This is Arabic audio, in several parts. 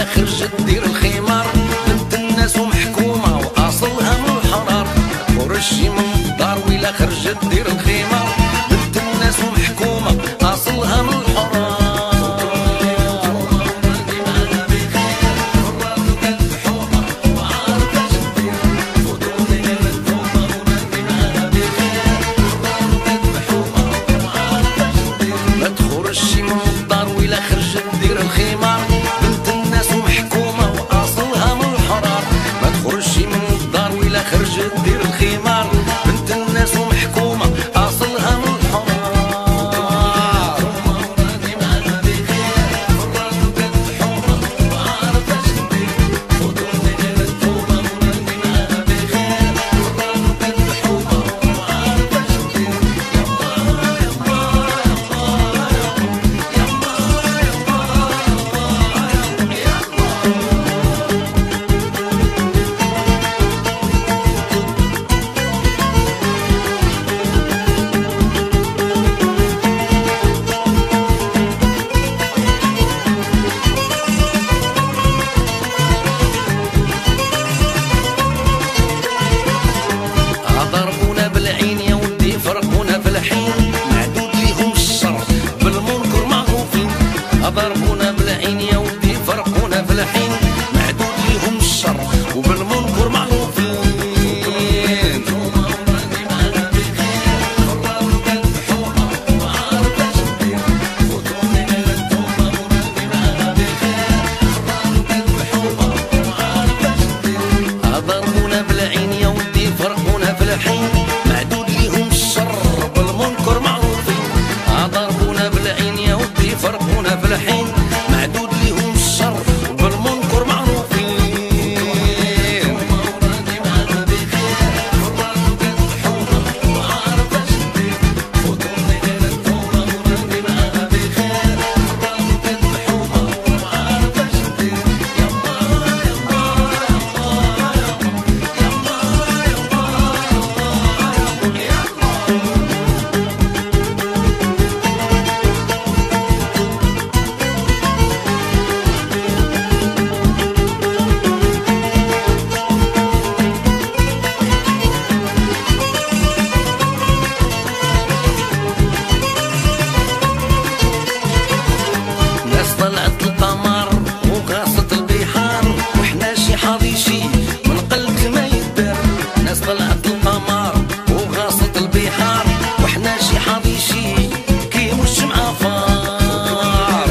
ولا خرجت دير الخمار، بنت الناس ومحكومة وأصلها من الحرار. خرجي من الدار ولا خرجت دير الخمار، بنت الناس ومحكومة أصلها من الحرار. ما تخرجي من الدار ولا خرجت دير الخمار، بنت الناس ومحكومة وأصلها من الحرار. ما تخرجي من الدار ولا خرجت دير الخمار، بنت الناس ومحكومة أصلها من الحرار. ضربونا بالعين يا ودي فرقونا في الحين، معدود ليهم الشر بالمنكر معروفين. ضربونا بالعين يا ودي فرقونا في الحين، معدود ليهم الشر وبالمنكر معروفين. ضربونا بالعين يا ودي فرقونا في الحين، معدود ليهم الشر بالمنكر معروفين. ضربونا بالعين يا ودي فرقونا في الحين، معدود ليهم الشر بالمنكر معروفين. ناس طلعت القمر وغاصت البحار، وحنا شي حاضيشي من قلب ما يدار. ناس طلعت القمر وغاصت البحار، وحنا شي حاضيشي كي مش مع فار.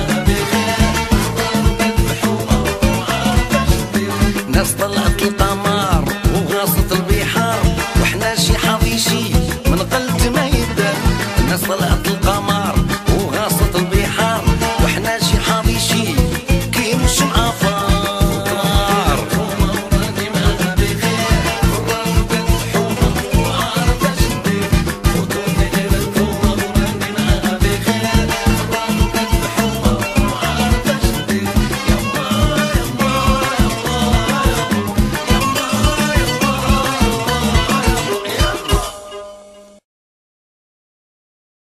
ناس طلعت القمر